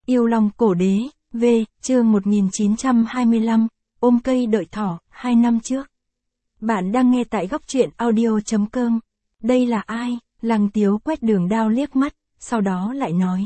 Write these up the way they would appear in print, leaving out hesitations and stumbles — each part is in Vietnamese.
Yêu Long Cổ Đế, V, chương 1925, ôm cây đợi thỏ, 2 năm trước. Bạn đang nghe tại góc truyện audio.com. Đây là ai? Lăng Tiếu quét Đường Đao liếc mắt, sau đó lại nói.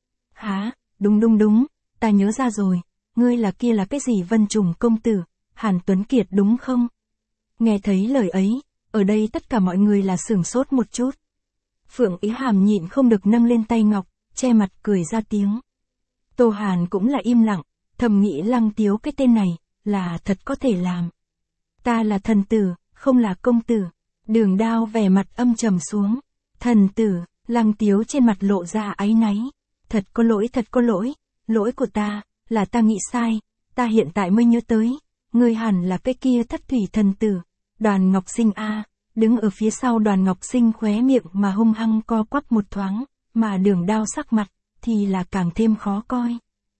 Hả, đúng, ta nhớ ra rồi, ngươi là kia là cái gì Vân Trùng công tử, Hàn Tuấn Kiệt đúng không? Nghe thấy lời ấy, ở đây tất cả mọi người là sửng sốt một chút. Phượng Ý Hàm nhịn không được nâng lên tay ngọc, che mặt cười ra tiếng. Tô Hàn cũng là im lặng, thầm nghĩ Lăng Tiếu cái tên này, là thật có thể làm. Ta là thần tử, không là công tử. Đường Đao vẻ mặt âm trầm xuống. Thần tử, Lăng Tiếu trên mặt lộ ra áy náy. Thật có lỗi, lỗi của ta, là ta nghĩ sai, ta hiện tại mới nhớ tới. Ngươi hẳn là cái kia Thất Thủy thần tử, Đoàn Ngọc Sinh a. Đứng ở phía sau Đoàn Ngọc Sinh khóe miệng mà hung hăng co quắp một thoáng, mà Đường Đao sắc mặt, thì là càng thêm khó coi.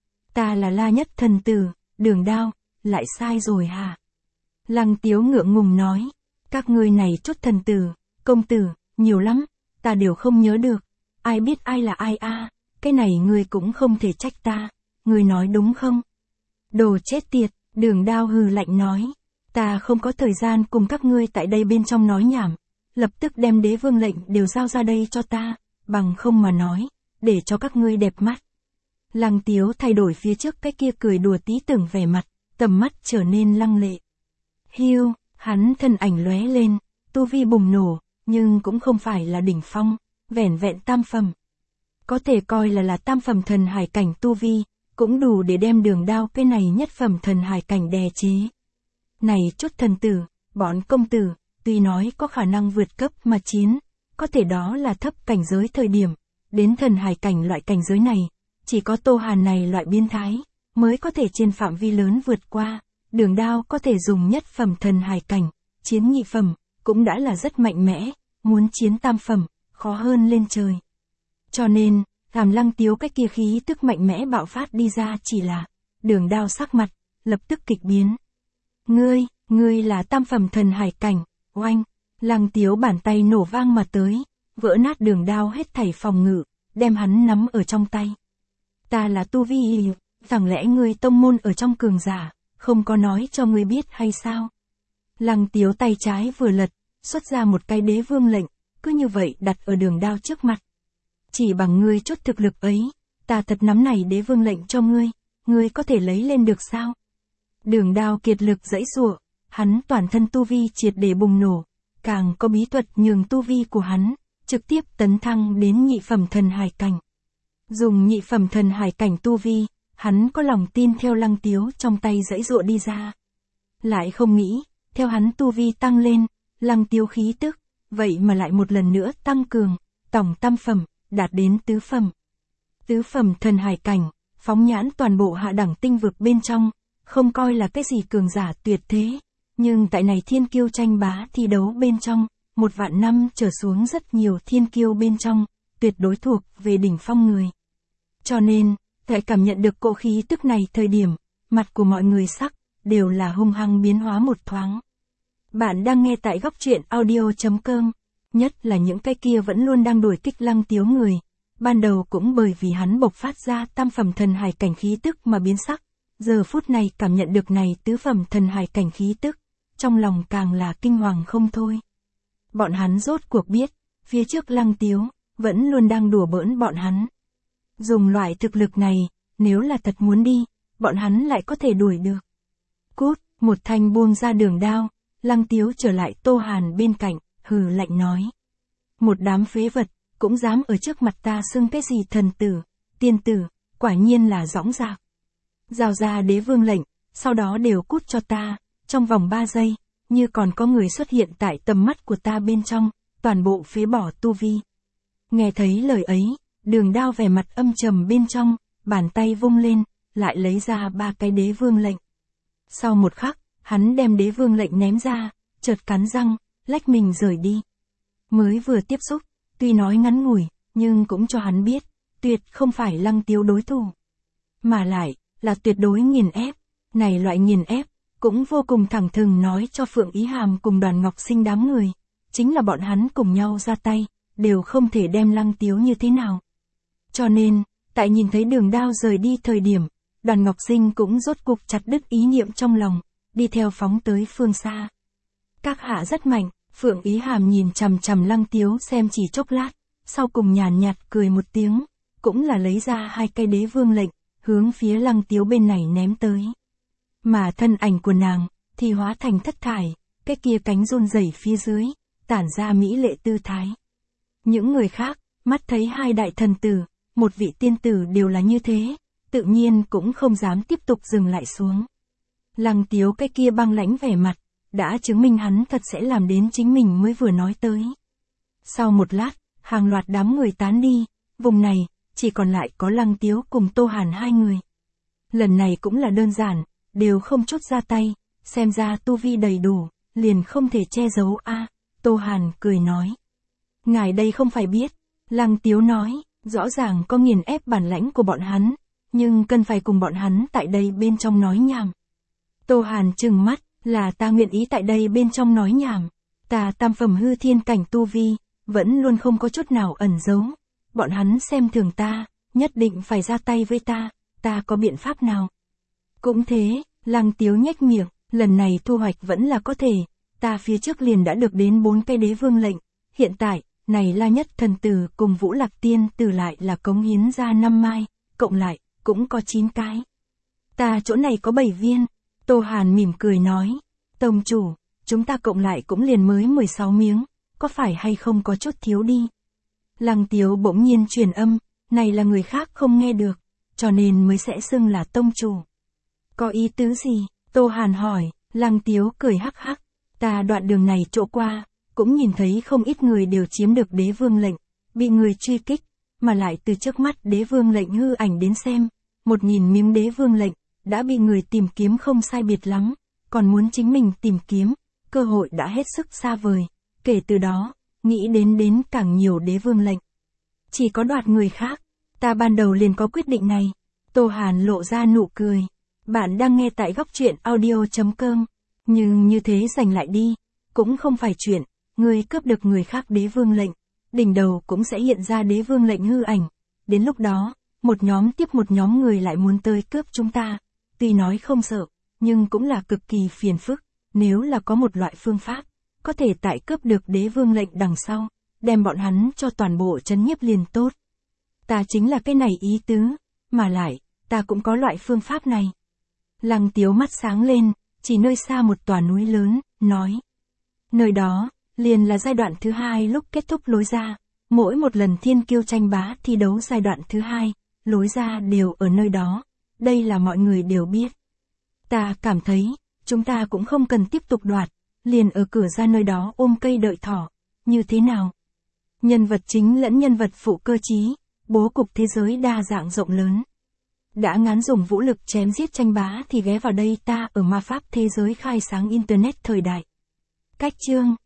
Ta là La Nhất thần tử, Đường Đao, lại sai rồi hả? Lăng Tiếu ngượng ngùng nói, các ngươi này chút thần tử, công tử, nhiều lắm, ta đều không nhớ được, ai biết ai là ai a? Cái này ngươi cũng không thể trách ta, ngươi nói đúng không? Đồ chết tiệt, Đường Đao hừ lạnh nói, ta không có thời gian cùng các ngươi tại đây bên trong nói nhảm, lập tức đem đế vương lệnh đều giao ra đây cho ta, bằng không mà nói, để cho các ngươi đẹp mắt. Lăng Tiếu thay đổi phía trước cái kia cười đùa tí tưởng vẻ mặt, tầm mắt trở nên lăng lệ. Hiu, hắn thân ảnh lóe lên, tu vi bùng nổ, nhưng cũng không phải là đỉnh phong, vẻn vẹn tam phẩm. Có thể coi là tam phẩm thần hải cảnh tu vi, cũng đủ để đem Đường Đao cái này nhất phẩm thần hải cảnh đè chế. Này chút thần tử, bọn công tử, tuy nói có khả năng vượt cấp mà chiến, có thể đó là thấp cảnh giới thời điểm, đến thần hải cảnh loại cảnh giới này, chỉ có Tô Hàn này loại biến thái, mới có thể trên phạm vi lớn vượt qua. Đường Đao có thể dùng nhất phẩm thần hải cảnh, chiến nhị phẩm, cũng đã là rất mạnh mẽ, muốn chiến tam phẩm, khó hơn lên trời. Cho nên, làm Lăng Tiếu cái kia khí tức mạnh mẽ bạo phát đi ra chỉ là, Đường Đao sắc mặt, lập tức kịch biến. Ngươi là tam phẩm thần hải cảnh, oanh, Lăng Tiếu bàn tay nổ vang mà tới, vỡ nát Đường Đao hết thảy phòng ngự, đem hắn nắm ở trong tay. Ta là tu vi, chẳng lẽ ngươi tông môn ở trong cường giả, không có nói cho ngươi biết hay sao? Lăng Tiếu tay trái vừa lật, xuất ra một cái đế vương lệnh, cứ như vậy đặt ở Đường Đao trước mặt. Chỉ bằng ngươi chút thực lực ấy, ta thật nắm này đế vương lệnh cho ngươi có thể lấy lên được sao? Đường Đao kiệt lực giãy giụa, hắn toàn thân tu vi triệt để bùng nổ, càng có bí thuật nhường tu vi của hắn, trực tiếp tấn thăng đến nhị phẩm thần hải cảnh. Dùng nhị phẩm thần hải cảnh tu vi, hắn có lòng tin theo Lăng Tiếu trong tay giãy giụa đi ra. Lại không nghĩ, theo hắn tu vi tăng lên, Lăng Tiếu khí tức, vậy mà lại một lần nữa tăng cường, tổng tam phẩm, đạt đến tứ phẩm. Tứ phẩm thần hải cảnh, phóng nhãn toàn bộ hạ đẳng tinh vực bên trong, không coi là cái gì cường giả tuyệt thế, nhưng tại này thiên kiêu tranh bá thi đấu bên trong, 1.000 năm trở xuống rất nhiều thiên kiêu bên trong, tuyệt đối thuộc về đỉnh phong người. Cho nên, tại cảm nhận được cỗ khí tức này thời điểm, mặt của mọi người sắc, đều là hung hăng biến hóa một thoáng. Bạn đang nghe tại góc truyện audio.com, nhất là những cái kia vẫn luôn đang đuổi kích Lăng Tiếu người, ban đầu cũng bởi vì hắn bộc phát ra tam phẩm thần hải cảnh khí tức mà biến sắc, giờ phút này cảm nhận được này tứ phẩm thần hải cảnh khí tức, trong lòng càng là kinh hoàng không thôi. Bọn hắn rốt cuộc biết, phía trước Lăng Tiếu, vẫn luôn đang đùa bỡn bọn hắn. Dùng loại thực lực này, nếu là thật muốn đi, bọn hắn lại có thể đuổi được. Cút, một thanh buông ra Đường Đao, Lăng Tiếu trở lại Tô Hàn bên cạnh, hừ lạnh nói. Một đám phế vật, cũng dám ở trước mặt ta xưng cái gì thần tử, tiên tử, quả nhiên là dõng dạc. Giao ra đế vương lệnh, sau đó đều cút cho ta, trong vòng 3 giây, như còn có người xuất hiện tại tầm mắt của ta bên trong, toàn bộ phế bỏ tu vi. Nghe thấy lời ấy, Đường Đao vẻ mặt âm trầm bên trong, bàn tay vung lên, lại lấy ra 3 cái đế vương lệnh. Sau một khắc, hắn đem đế vương lệnh ném ra, chợt cắn răng, lách mình rời đi. Mới vừa tiếp xúc, tuy nói ngắn ngủi, nhưng cũng cho hắn biết, tuyệt không phải Lăng Tiếu đối thủ. Mà lại, là tuyệt đối nghiền ép. Này loại nghiền ép, cũng vô cùng thẳng thừng nói cho Phượng Ý Hàm cùng Đoàn Ngọc Sinh đám người. Chính là bọn hắn cùng nhau ra tay, đều không thể đem Lăng Tiếu như thế nào. Cho nên, Tại nhìn thấy Đường Đao rời đi thời điểm, Đoàn Ngọc Sinh cũng rốt cuộc chặt đứt ý niệm trong lòng, đi theo phóng tới phương xa. Các hạ rất mạnh, Phượng Ý Hàm nhìn chằm chằm Lăng Tiếu xem chỉ chốc lát, sau cùng nhàn nhạt cười một tiếng, cũng là lấy ra 2 cây đế vương lệnh, hướng phía Lăng Tiếu bên này ném tới. Mà thân ảnh của nàng, thì hóa thành thất thải, cái kia cánh run rẩy phía dưới, tản ra mỹ lệ tư thái. Những người khác, mắt thấy 2 đại thần tử, một vị tiên tử đều là như thế, tự nhiên cũng không dám tiếp tục dừng lại xuống. Lăng Tiếu cái kia băng lãnh vẻ mặt, đã chứng minh hắn thật sẽ làm đến chính mình mới vừa nói tới. Sau một lát, hàng loạt đám người tán đi, vùng này, chỉ còn lại có Lăng Tiếu cùng Tô Hàn 2 người. Lần này cũng là đơn giản, đều không chút ra tay, xem ra tu vi đầy đủ, liền không thể che giấu a. Tô Hàn cười nói. Ngài đây không phải biết, Lăng Tiếu nói, rõ ràng có nghiền ép bản lãnh của bọn hắn, nhưng cần phải cùng bọn hắn tại đây bên trong nói nhảm. Tô Hàn trừng mắt, là ta nguyện ý tại đây bên trong nói nhảm. Ta tam phẩm hư thiên cảnh tu vi, vẫn luôn không có chút nào ẩn giấu. Bọn hắn xem thường ta, nhất định phải ra tay với ta có biện pháp nào? Cũng thế, Lăng Tiếu nhếch miệng, lần này thu hoạch vẫn là có thể. Ta phía trước liền đã được đến 4 cây đế vương lệnh, hiện tại, này La Nhất thần tử cùng Vũ Lạc tiên tử lại là cống hiến ra 5 mai, cộng lại, cũng có 9 cái. Ta chỗ này có 7 viên. Tô Hàn mỉm cười nói, tông chủ, chúng ta cộng lại cũng liền mới 16 miếng, có phải hay không có chút thiếu đi? Lăng Tiếu bỗng nhiên truyền âm, này là người khác không nghe được, cho nên mới sẽ xưng là tông chủ. Có ý tứ gì? Tô Hàn hỏi. Lăng Tiếu cười hắc hắc, ta đoạn đường này chỗ qua, cũng nhìn thấy không ít người đều chiếm được đế vương lệnh, bị người truy kích, mà lại từ trước mắt đế vương lệnh hư ảnh đến xem, 1000 miếng đế vương lệnh, đã bị người tìm kiếm không sai biệt lắm, còn muốn chính mình tìm kiếm, cơ hội đã hết sức xa vời, kể từ đó, nghĩ đến càng nhiều đế vương lệnh. Chỉ có đoạt người khác, ta ban đầu liền có quyết định này. Tô Hàn lộ ra nụ cười. Bạn đang nghe tại góc truyện audio.com, nhưng như thế giành lại đi, cũng không phải chuyện, người cướp được người khác đế vương lệnh, đỉnh đầu cũng sẽ hiện ra đế vương lệnh hư ảnh, đến lúc đó, một nhóm tiếp một nhóm người lại muốn tới cướp chúng ta, tuy nói không sợ, nhưng cũng là cực kỳ phiền phức, nếu là có một loại phương pháp, có thể tại cướp được đế vương lệnh đằng sau, đem bọn hắn cho toàn bộ trấn nhiếp liền tốt. Ta chính là cái này ý tứ, mà lại, ta cũng có loại phương pháp này. Lăng Tiếu mắt sáng lên, chỉ nơi xa một tòa núi lớn, nói. Nơi đó, liền là giai đoạn thứ 2 lúc kết thúc lối ra, mỗi một lần thiên kiêu tranh bá thi đấu giai đoạn thứ 2, lối ra đều ở nơi đó, đây là mọi người đều biết. Ta cảm thấy, chúng ta cũng không cần tiếp tục đoạt, liền ở cửa ra nơi đó ôm cây đợi thỏ, như thế nào? Nhân vật chính lẫn nhân vật phụ cơ trí, bố cục thế giới đa dạng rộng lớn. Đã ngán dùng vũ lực chém giết tranh bá thì ghé vào đây ta ở ma pháp thế giới khai sáng internet thời đại. Cách chương